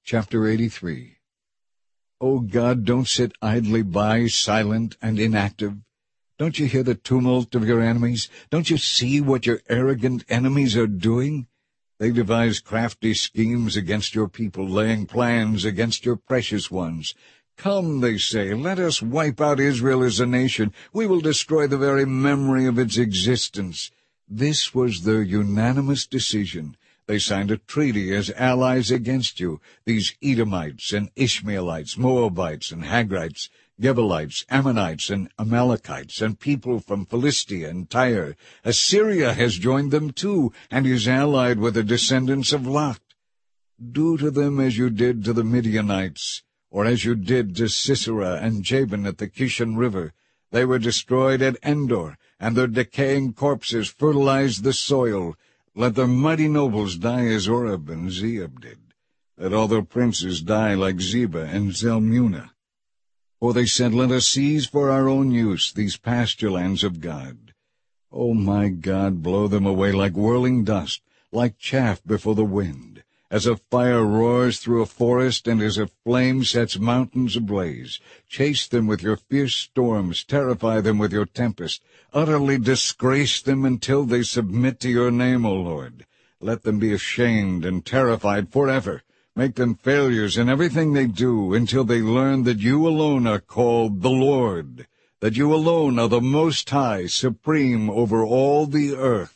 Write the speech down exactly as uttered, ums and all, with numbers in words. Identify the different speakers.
Speaker 1: Chapter eighty-three. O God, don't sit idly by, silent and inactive. Don't you hear the tumult of your enemies? Don't you see what your arrogant enemies are doing? They devise crafty schemes against your people, laying plans against your precious ones. Come, they say, let us wipe out Israel as a nation. We will destroy the very memory of its existence. This was their unanimous decision. They signed a treaty as allies against you, these Edomites and Ishmaelites, Moabites and Hagrites, Gebalites, Ammonites and Amalekites, and people from Philistia and Tyre. Assyria has joined them too, and is allied with the descendants of Lot. Do to them as you did to the Midianites, or as you did to Sisera and Jabin at the Kishon River. They were destroyed at Endor, and their decaying corpses fertilized the soil. Let their mighty nobles die as Oreb and Zeeb did. Let all their princes die like Zebah and Zalmunna. For they said, let us seize for our own use these pasture lands of God. O my God, blow them away like whirling dust, like chaff before the wind, as a fire roars through a forest and as a flame sets mountains ablaze. Chase them with your fierce storms, terrify them with your tempest, utterly disgrace them until they submit to your name, O Lord. Let them be ashamed and terrified forever. Make them failures in everything they do, until they learn that you alone are called the Lord, that you alone are the Most High, supreme over all the earth.